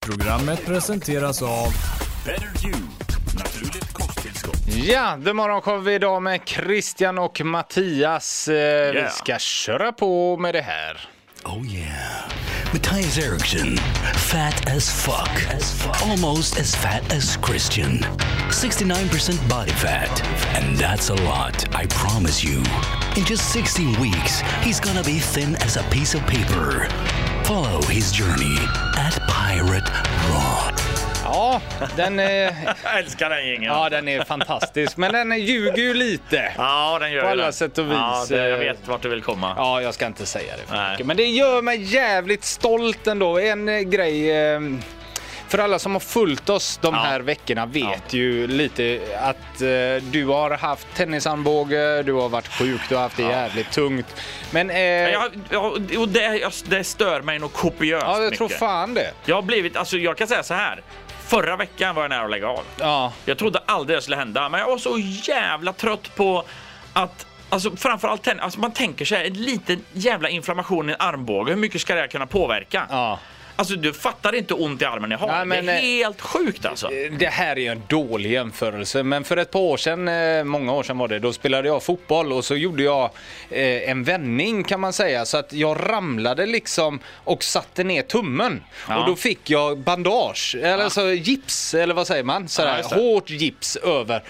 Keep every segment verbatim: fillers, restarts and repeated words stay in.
Programmet presenteras av Better You, naturligt kosttillskott. Ja, det morgon vi idag med Christian och Mattias. Eh, Yeah. Vi ska köra på med det här. Oh yeah. Matthias Eriksson, fat as fuck. as fuck, almost as fat as Christian. sixty-nine percent body fat, and that's a lot, I promise you. In just sixteen weeks, he's gonna be thin as a piece of paper. Follow his journey at Pirate Rock. Ja, den är, Jag älskar den gängen. ja, den är fantastisk, men den ljuger ju lite. Ja, den gör På ju alla det. sätt och vis. Ja, det, jag vet vart du vill komma. Ja, jag ska inte säga det för Nej. mycket. Men det gör mig jävligt stolt ändå. En eh, grej... Eh, för alla som har följt oss de Ja. här veckorna vet Ja. ju lite att eh, du har haft tennisarmbåge, du har varit sjuk, du har haft det Ja. jävligt tungt. Men... Eh, Jag, jag, och det, jag, det stör mig nog kopiöst ja, jag mycket. tror fan det. Jag har blivit, alltså jag kan säga så här. Förra veckan var jag nära att lägga av. Ja. Jag trodde aldrig det skulle hända, men jag var så jävla trött på att, alltså framförallt tennis, alltså man tänker sig en liten jävla inflammation i en armbåge, hur mycket ska det kunna påverka? Ja. Alltså du fattar inte ont i armen jag har. Nej, men, det är eh, helt sjukt alltså. Det här är ju en dålig jämförelse, men för ett par år sedan, eh, många år sedan var det, då spelade jag fotboll och så gjorde jag eh, en vändning kan man säga, så att jag ramlade liksom och satte ner tummen. Ja. Och då fick jag bandage, eller så gips, eller vad säger man? Sådär, Ja, just det. hårt gips över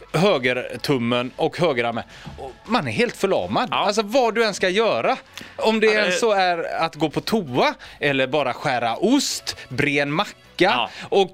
högertummen och högerarmen. Och man är helt förlamad. Ja. Alltså vad du än ska göra. Om det Ja, det- än så är att gå på toa eller bara skära ost, bre en macka Ja. och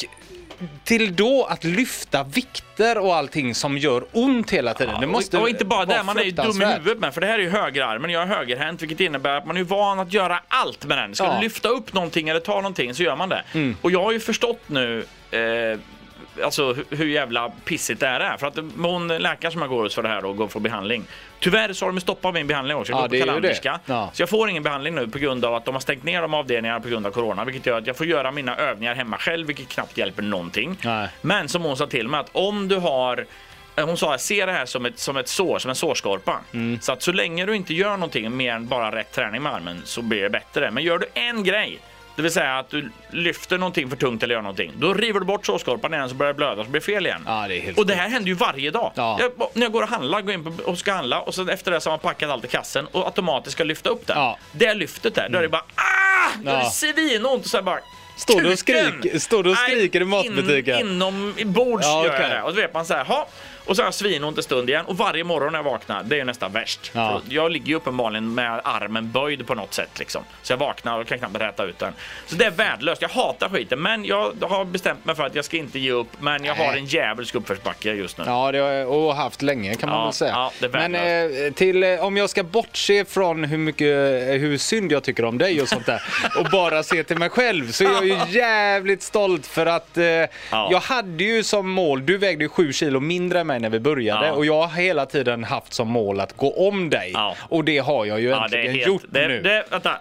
till då att lyfta vikter och allting som gör ont hela tiden. Det måste och, och inte bara vara det, man är ju dum i fruktansvärt. huvudet med, för det här är ju högerarmen, jag är högerhänt, vilket innebär att man är van att göra allt med den. Ska Ja. du lyfta upp någonting eller ta någonting så gör man det. Och jag har ju förstått nu eh, alltså hur, hur jävla pissigt det här är, för att hon läkare som jag går hos för det här och går för behandling, tyvärr så har de stoppat min behandling också. Jag Ja, går det är på ju kalanderska. det. Ja. Så jag får ingen behandling nu på grund av att de har stängt ner de avdelningarna på grund av corona, vilket gör att jag får göra mina övningar hemma själv, vilket knappt hjälper någonting. Nej. Men som hon sa till mig, att om du har, hon sa, se det här som ett, som ett sår, som en sårskorpa. Mm. Så att så länge du inte gör någonting mer än bara rätt träning med armen så blir det bättre. Men gör du en grej, det vill säga att du lyfter någonting för tungt eller gör någonting, då river du bort sårskorpan igen, så börjar det blöda, så blir det fel igen. Ja, det är helt och det här händer ju varje dag. Ja. Jag, när jag går och handlar, går in på, och ska handla, och så efter det så har man packat allt i kassen och automatiskt ska lyfta upp den. Ja. Det lyftet där, då är det bara ah! Då är det Ja. svinont, och så här bara Står du och kuken! skrik- står du och skriker i Nej, matbutiken? In, inom bords Ja, gör jag okej. det. Och då vet man så här, ha. Och så har jag svinont en stund igen. Och varje morgon när jag vaknar, det är ju nästan värst. Ja. För jag ligger ju uppenbarligen med armen böjd på något sätt liksom. Så jag vaknar och kan knappt räta ut den. Så det är värdelöst. Jag hatar skiten. Men jag har bestämt mig för att jag ska inte ge upp. Men jag Nej. har en jävelsk uppförsbacke just nu. Ja, det har jag och haft länge kan man Ja, väl säga. ja, det är Men värdelöst. eh, till, eh, om jag ska bortse från hur mycket, eh, hur synd jag tycker om dig och sånt där och bara se till mig själv, så är jag ju jävligt stolt för att eh, jag hade ju som mål, du vägde ju sju kilo mindre än mig när vi började, Ja. och jag har hela tiden haft som mål att gå om dig. Ja. Och det har jag ju Ja, det äntligen är helt, gjort det, nu. det, vänta.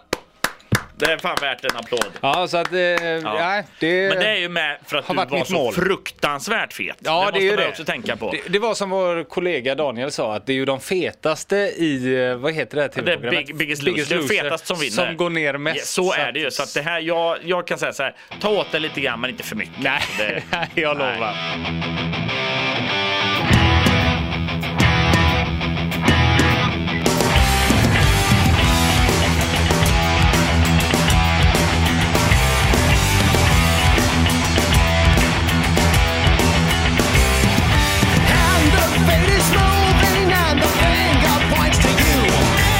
Det är fan värt en applåd. Ja, så att eh, ja. det, Men det är ju med för att har du varit var mitt så mål. fruktansvärt fet. Ja, det det måste är ju man det. också tänka på. Det, det var som vår kollega Daniel sa, att det är ju de fetaste i, eh, vad heter det här Det är tv-programmet? big, biggest loser. Det är fetast som vinner. Som går ner mest. Ja, så är det ju. Så att det här, jag, jag kan säga så här, ta åt det lite grann men inte för mycket. Nej, Det, jag nej. lovar. And the fate is moving and the finger points to you.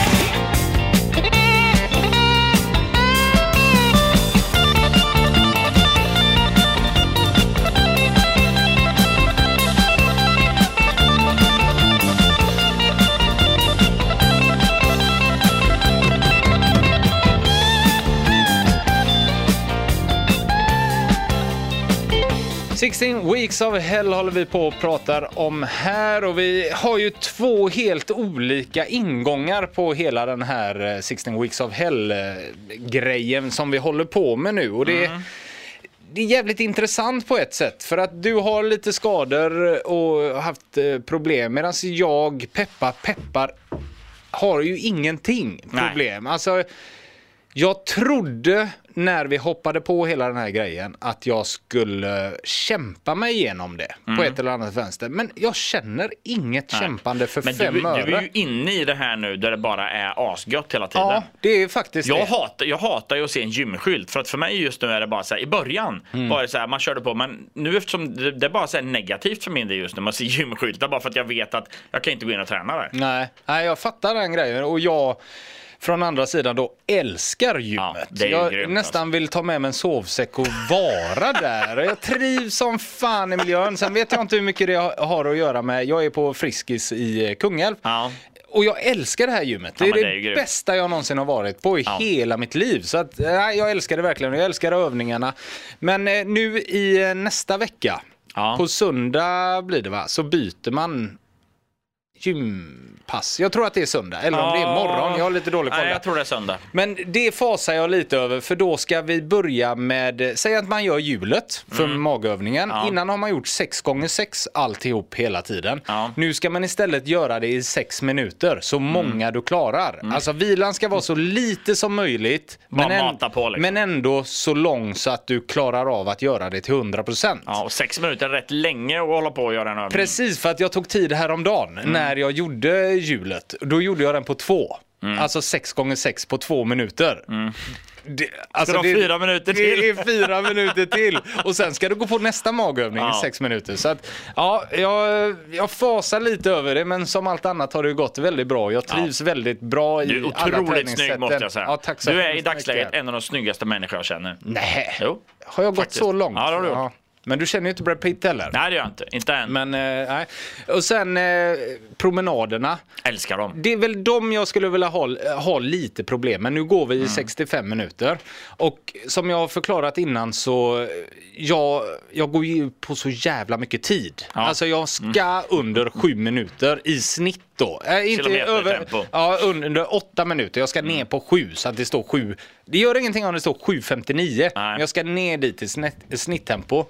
sexton Weeks of Hell håller vi på och pratar om här, och vi har ju två helt olika ingångar på hela den här sexton Weeks of Hell-grejen som vi håller på med nu, och det är Det är jävligt intressant på ett sätt, för att du har lite skador och haft eh, problem, medan jag, peppar, peppar, har ju ingenting problem. Nej. Alltså, jag trodde när vi hoppade på hela den här grejen att jag skulle kämpa mig igenom det mm. på ett eller annat vänster. Men jag känner inget Nej. kämpande för men fem du, öre. du är ju inne i det här nu där det bara är asgött hela tiden. Ja, det är faktiskt jag det. Hatar, jag hatar ju att se en gymskylt. För att för mig just nu är det bara så här, i början mm. var det så här, man körde på. Men nu eftersom det, det är bara så här negativt för min del just nu, man ser gymskyltar bara för att jag vet att jag kan inte gå in och träna där. Nej, Nej jag fattar den grejen. Och jag från andra sidan då älskar gymmet. Ja, jag grymt, nästan alltså. vill ta med mig en sovsäck och vara där. Jag trivs som fan i miljön. Sen vet jag inte hur mycket det har att göra med. Jag är på Friskis i Kungälv. Ja. Och jag älskar det här gymmet. Det är ja, det, det är bästa jag någonsin har varit på i ja. hela mitt liv. Så att, nej, jag älskar det verkligen. Jag älskar övningarna. Men eh, nu i eh, nästa vecka, ja. på söndag blir det va, så byter man gympass. Jag tror att det är söndag. Eller om ja. det är morgon. Jag har lite dålig koll. Nej, jag tror det är söndag. Men det fasar jag lite över. För då ska vi börja med, säg att man gör hjulet för mm. magövningen. Ja. Innan har man gjort sex gånger sex alltihop hela tiden. Ja. Nu ska man istället göra det i sex minuter. Så mm. många du klarar. Mm. Alltså vilan ska vara så lite som möjligt. Men, en, på, liksom. men ändå så lång så att du klarar av att göra det till hundra procent. Ja, och sex minuter är rätt länge att hålla på och göra en övning. Precis, för att jag tog tid häromdagen. Mm. När jag gjorde hjulet, då gjorde jag den på två. Mm. Alltså sex gånger sex på två minuter. Mm. Det, alltså ska det, du ha fyra minuter till? Det är fyra minuter till. Och sen ska du gå på nästa magövning ja. i sex minuter. Så att, ja, jag, jag fasar lite över det, men som allt annat har det gått väldigt bra. Jag trivs ja. väldigt bra i alla träningssätten. Du är otroligt snygg, måste jag säga. Ja, tack så du är i dagsläget en av de snyggaste människor jag känner. Nej, jo, har jag gått faktiskt. så långt? Ja, det har du gjort. Ja. Men du känner ju inte Brad Pitt heller. Nej, det gör jag inte. Inte än. Men, eh, nej. Och sen eh, promenaderna. Älskar dem. Det är väl de jag skulle vilja ha, ha lite problem. Men nu går vi i mm. sextiofem minuter. Och som jag har förklarat innan så jag, jag går ju på så jävla mycket tid. Ja. Alltså jag ska mm. under sju minuter i snitt då. Äh, inte över, ja, under åtta minuter. Jag ska ner på sju så att det står sju. Det gör ingenting om det står sju femtionio. Men jag ska ner dit i snitt, snitttempo.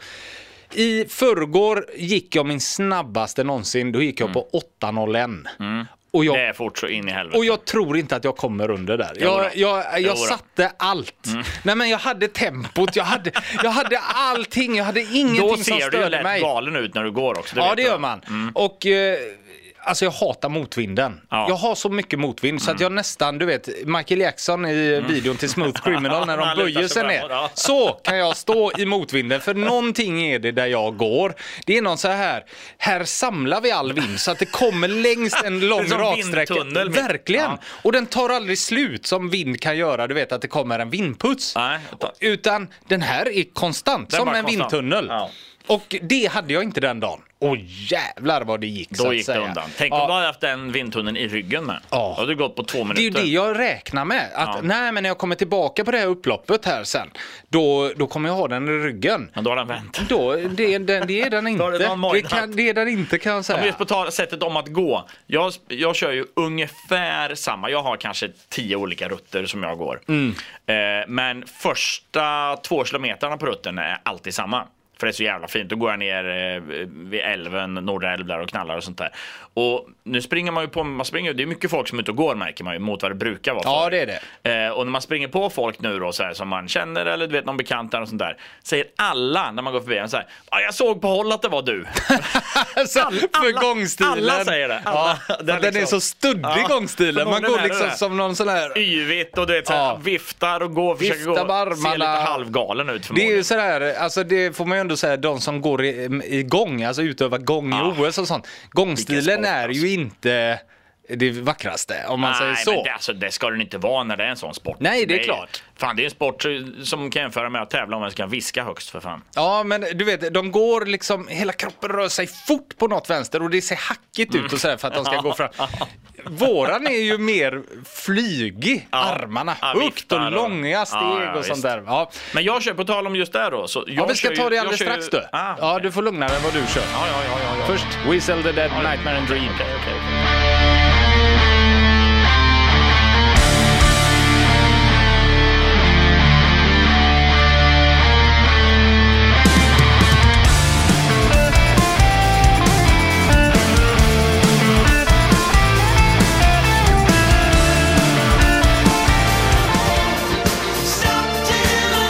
I förrgår gick jag min snabbaste någonsin. Då gick jag mm. på åtta noll ett. Mm. Och jag, det är fort så in i helvete. Och jag tror inte att jag kommer under där. Jag, jag, jag, jag satte allt. Mm. Nej, men jag hade tempot, jag hade, jag hade allting. Jag hade ingenting som störde mig. Då ser du ju lätt galen ut när du går också. Ja, det gör man. Mm. Och... Eh, Alltså jag hatar motvinden. Ja. Jag har så mycket motvind mm. så att jag nästan, du vet, Michael Jackson i mm. videon till Smooth Criminal när de böjer sig ner. Ja. Så kan jag stå i motvinden, för någonting är det där jag går. Det är någon så här, här samlar vi all vind så att det kommer längst en lång raksträcka. Verkligen. Ja. Och den tar aldrig slut som vind kan göra. Du vet att det kommer en vindputs. Nej. Utan den här är konstant, den som en konstant. Vindtunnel. Ja. Och det hade jag inte den dagen. Åh jävlar vad det gick. Då så att gick säga. det undan. Tänk om ja. du hade haft den vindtunneln i ryggen med. Ja. Då hade du gått på två minuter. Det är ju det jag räknar med. Att ja. nej, men när jag kommer tillbaka på det här upploppet här sen, då, då kommer jag ha den i ryggen. Men då har den vänt. Då, det, det, det är den inte. Är det, det, kan, det är den inte, kan jag säga. Ja, just på tal, sättet om att gå. Jag, jag kör ju ungefär samma. Jag har kanske tio olika rutter som jag går. Mm. Eh, men första två kilometerna på rutten är alltid samma. För det är så jävla fint. Då går jag ner eh, vid älven, Norra älv där och knallar och sånt där. Och nu springer man ju på, man springer, det är mycket folk som är ute och går, märker man ju, mot vad det brukar vara. Ja, det är det. Eh, och när man springer på folk nu då så här, som man känner eller du vet någon bekant och sånt där, säger alla när man går förbi en så här: ja, jag såg på håll att det var du. Så, alla, för gångstilen. Alla säger det. Alla, ja, den, är liksom, den är så stöddig, ja, gångstilen. Man går liksom som någon sån här yvigt och du vet så här, ja. viftar och går, försöker gå, ser lite halvgalen ut. Det är ju så där, alltså det får man ju ändå säga, de som går i, i gång, alltså utövar gång ja. i O S och sånt. Gångstilen sport, är ju alltså. inte det vackraste, om man Nej, säger så. Men det, alltså, det ska den inte vara när det är en sån sport. Nej, det är det klart. Är, fan, det är en sport som kan jämföra med att tävla om man ska viska högst, för fan. Ja, men du vet, de går liksom, hela kroppen rör sig fort på något vänster och det ser hackigt ut och så här för att de ska gå fram. Våran är ju mer flygig, ja, armarna ja, högt och långa steg ja, ja, och sånt där. Ja. Men jag kör på tal om just det då. Så jag ja, vi ska ta det alldeles strax ju... du. Ah, okay. Ja, du får lugna dig vad du kör. Ja, ja, ja, ja, ja. Först, We Sell the Dead, ja, Nightmare and Dream. Okay, okay, okay. Stop till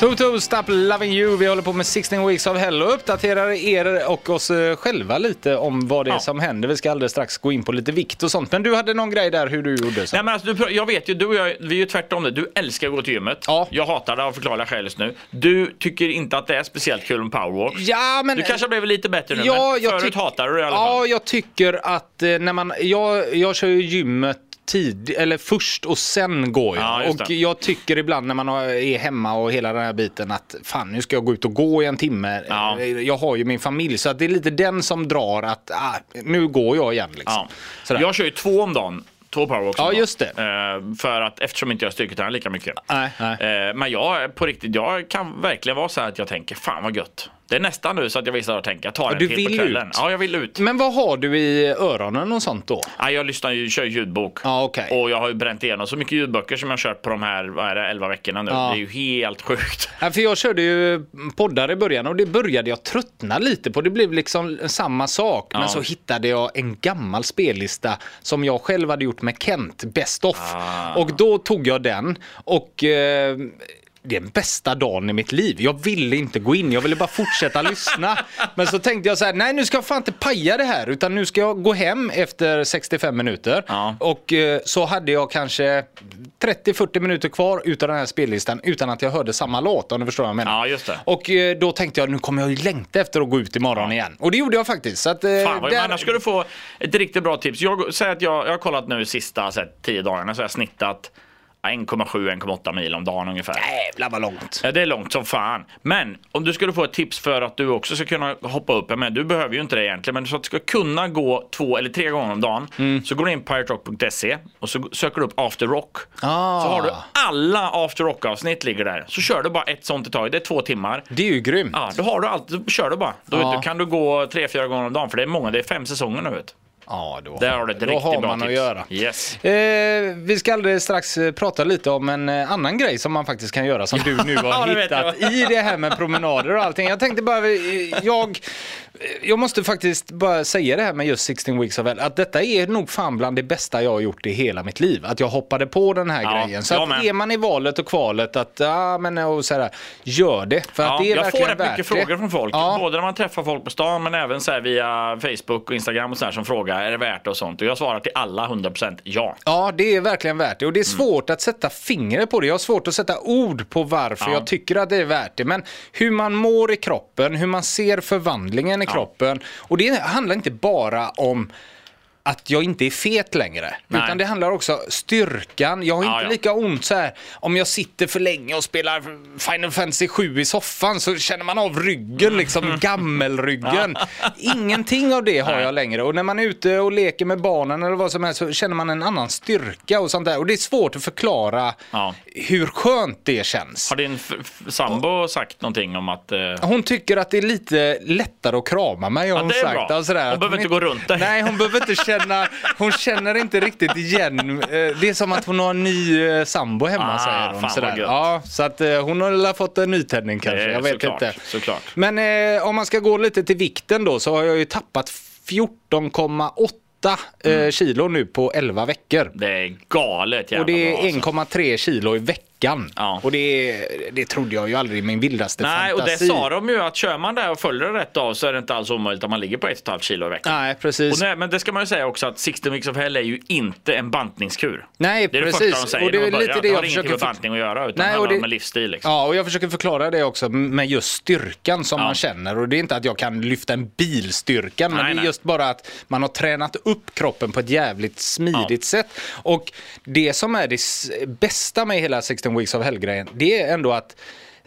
Toto, Stop Loving You. Vi håller på med sexton Weeks of Hell och uppdaterar er och oss själva lite om vad det är Ja. som händer. Vi ska alldeles strax gå in på lite vikt och sånt. Men du hade någon grej där hur du gjorde så. Nej, men alltså, du, jag vet ju, du och jag, vi är ju tvärtom det. Du älskar att gå till gymmet. Ja. Jag hatar det av förklarliga skäl just nu. Du tycker inte att det är speciellt kul med powerwalk. Ja, men... Du kanske har blivit lite bättre nu, Ja, men jag förut tyck- hatar du det i alla fall. Ja, jag tycker att eh, när man... Jag, jag kör ju gymmet tid, eller först och sen går jag. Ja, just och det. jag tycker ibland när man har- är hemma och hela den här biten att fan, nu ska jag gå ut och gå i en timme. Ja. Jag har ju min familj, så att det är lite den som drar att ah, nu går jag igen liksom. Ja. Sådär. Jag kör ju två om dagen. Två powerwalks om Ja, dagen. just det. Eh, för att eftersom inte jag styrketränar lika mycket. Nej, nej. Eh, men jag på riktigt, jag kan verkligen vara så här att jag tänker, fan vad gött. Det är nästan nu så att jag visar och tänker, jag tar en du till vill på kvällen. ut? Ja, jag vill ut. Men vad har du i öronen och sånt då? Ja, jag lyssnar ju, kör ljudbok. Ja, okej. Och jag har ju bränt igenom så mycket ljudböcker som jag har kört på de här, vad är det, elva veckorna nu. Ja. Det är ju helt sjukt. Ja, för jag körde ju poddar i början och det började jag tröttna lite på. Det blev liksom samma sak. Ja. Men så hittade jag en gammal spellista som jag själv hade gjort med Kent, Best of. Ah. Och då tog jag den och... Eh, det är den bästa dagen i mitt liv. Jag ville inte gå in, jag ville bara fortsätta lyssna. Men så tänkte jag så här, nej nu ska jag fan inte paja det här, utan nu ska jag gå hem efter sextiofem minuter. Ja. Och eh, så hade jag kanske trettio till fyrtio minuter kvar utav den här spellistan utan att jag hörde samma låt, om du förstår vad jag menar. Ja, just det. Och eh, då tänkte jag, nu kommer jag ju längta efter att gå ut imorgon igen. Och det gjorde jag faktiskt. Så att, eh, Fan, vad, där- annars ska du få ett riktigt bra tips. Jag säger att jag, jag har kollat nu sista så här, tio dagarna, så har jag snittat en komma sju till en komma åtta mil om dagen ungefär. Jävlar vad långt. Ja, det är långt som fan. Men om du skulle få ett tips för att du också ska kunna hoppa upp, men du behöver ju inte det egentligen, men så att du ska kunna gå två eller tre gånger om dagen, Mm. så går du in på pirate rock punkt se och så söker du upp After Rock. Ah. Så har du alla After Rock-avsnitt ligger där. Så kör du bara ett sånt i taget. Det är två timmar. Det är ju grymt. Ja, då har du allt. Då kör du bara. Då, Ja. då kan du gå tre, fyra gånger om dagen, för det är många. Det är fem säsonger nu, vet du. Ja, då, Där har du ett då riktigt har bra man tips. att göra. Yes. Eh, vi ska alldeles strax eh, prata lite om en eh, annan grej som man faktiskt kan göra som du nu Ja, har det vet hittat jag. i det här med promenader och allting. Jag tänkte bara, eh, jag, jag måste faktiskt bara säga det här med just sexton Weeks of Hell, att detta är nog fan bland det bästa jag har gjort i hela mitt liv. Att jag hoppade på den här Ja, grejen. Så jag att med. är man i valet och kvalet att, ja men och så här, gör det. För Ja, att det är jag får verkligen rätt värt mycket det. frågor från folk. Ja. Både när man träffar folk på stan, men även så här via Facebook och Instagram och så här, som frågar, är det värt det och sånt. Och jag svarar till alla hundra procent ja. Ja, det är verkligen värt det. Och det är svårt att sätta fingret på det. Jag har svårt att sätta ord på varför Ja. jag tycker att det är värt det. Men hur man mår i kroppen, hur man ser förvandlingen i kroppen. Och det handlar inte bara om att jag inte är fet längre. Nej. Utan det handlar också om styrkan. Jag har Ja, inte ja. lika ont så här. Om jag sitter för länge och spelar Final Fantasy sju i soffan så känner man av ryggen, liksom gammelryggen. Ingenting av det har Nej. jag längre. Och när man är ute och leker med barnen eller vad som helst så känner man en annan styrka och sånt där. Och det är svårt att förklara Ja. hur skönt det känns. Har din f- f- sambo sagt någonting om att... Eh... Hon tycker att det är lite lättare att krama mig, har Ja, hon det är sagt. bra. Och sådär. Hon Att behöver inte gå runt dig. Nej, hon behöver inte känna, hon känner inte riktigt igen. eh, Det är som att hon har en ny eh, sambo hemma, Ah, säger hon. fan Sådär. vad gött. Ja, så att eh, hon har väl fått en nytändning kanske, Eh, jag vet såklart, inte. såklart. Men eh, om man ska gå lite till vikten då, så har jag ju tappat fjorton komma åtta eh, kilo nu på elva veckor. Det är galet jävla Och det bra, är alltså. en komma tre kilo i veckan. Ja. Och det, det trodde jag ju aldrig i min vildaste Nej, och det fantasi. sa de ju, att kör man där och följer det rätt av så är det inte alls omöjligt att man ligger på ett och ett halvt kilo i veckan. Nej, precis. Och nej, men det ska man ju säga också, att sexton Weeks of Hell är ju inte en bantningskur. Nej, Det är det precis. första de säger Och det är när man lite börjar. det Det jag har ingenting försöker med för- bantning att göra, utan Nej, det handlar och det- om en livsstil liksom. Ja, och jag försöker förklara det också med just styrkan som Ja. man känner. Och det är inte att jag kan lyfta en bilstyrka, men Nej, det är nej. just bara att man har tränat upp kroppen på ett jävligt smidigt sätt. Och det som är det s- bästa med hela sexton Weeks of Hell-grejen, det är ändå att,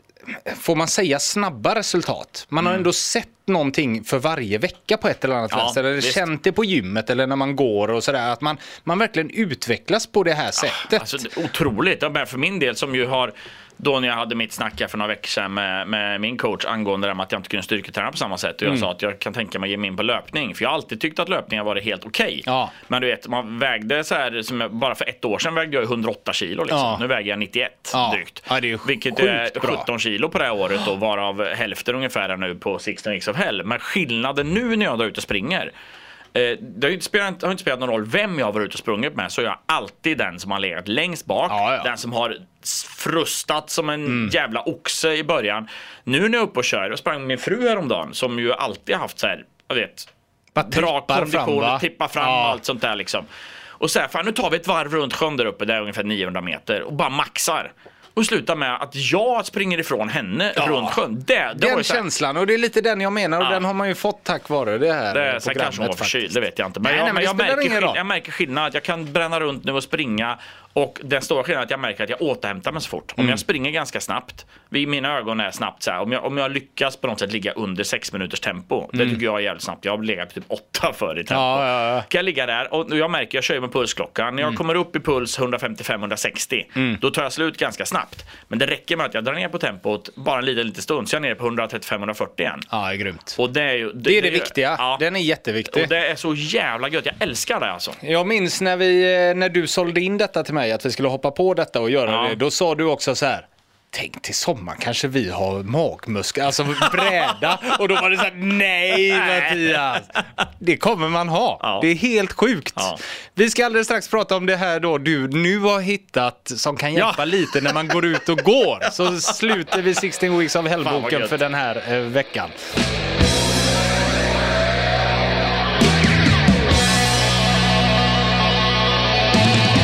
får man säga, snabba resultat. Man har ändå sett någonting för varje vecka på ett eller annat Mm. Ja, vänster. Eller visst. känt det på gymmet eller när man går och sådär. Att man, man verkligen utvecklas på det här sättet. Alltså, det är otroligt. Ja, men för min del, som ju har, då när jag hade mitt snack här för några veckor sedan med, med min coach angående det med att jag inte kunde styrketräna på samma sätt, och jag Mm. sa att jag kan tänka mig att ge mig in på löpning, för jag har alltid tyckt att löpning har varit helt okej. Ja. Men du vet, man vägde så här, som jag, bara för ett år sedan vägde jag hundraåtta kilo liksom. Ja. Nu väger jag nittioett Ja. drygt. Ja, det är ju vilket sjukt är bra. sjutton kilo på det här året, och varav hälften ungefär är nu på sexton Weeks of Hell. Men skillnaden nu när jag är ute och springer Eh, det har ju inte spelat, har inte spelat någon roll vem jag har varit ute och sprungit med, så är jag alltid den som har legat längst bak. Ja, ja. Den som har frustat som en mm. jävla oxe i början. Nu när jag är uppe och kör, jag sprang med min fru häromdagen som ju alltid har haft så här, jag vet, bra kondition, fram, tippa fram ja. allt sånt där liksom. Och så här, fan nu tar vi ett varv runt sjön där uppe, där är ungefär niohundra meter och bara maxar. Och slutar med att jag springer ifrån henne ja. runt sjön. Det, det den var så här, känslan, och det är lite den jag menar, och ja. den har man ju fått tack vare det här det är, sen kanske hon var förkyld, det vet jag inte. Men, nej, jag, nej, men jag, märker skill- jag märker skillnad. Jag kan bränna runt nu och springa. Och den stora skillnaden är att jag märker att jag återhämtar mig så fort. Om mm. jag springer ganska snabbt, vid mina ögon är snabbt så här, om jag, om jag lyckas på något sätt ligga under sex minuters tempo, mm. det tycker jag är jävligt snabbt. Jag har legat typ åtta för i tempo. Ja, ja, ja. Kan jag ligga där, och jag märker, jag kör med pulsklockan. När jag mm. kommer upp i puls hundrafemtiofem till hundrasextio, mm. då tar jag slut ganska snabbt. Men det räcker med att jag drar ner på tempot bara en liten, liten stund, så jag är nere på hundratrettiofem till hundrafyrtio igen. Ja, det är grymt. Och det är ju, det, det är det, det viktiga. Ja. Den är jätteviktig. Och det är så jävla gött. Jag älskar det alltså. Jag minns när vi när du sålde in detta till mig, att vi skulle hoppa på detta och göra ja. det. Då sa du också så här: tänk till sommar kanske vi har magmuskler, alltså bräda. Och då var det så här: nej Mattias, det kommer man ha. Ja. Det är helt sjukt. Ja. Vi ska alldeles strax prata om det här då du nu har hittat som kan hjälpa ja. lite när man går ut och går. Så slutar vi sexton Weeks of Hell-boken för den här eh, veckan.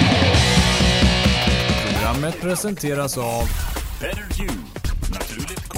Programmet presenteras av Better You, naturligt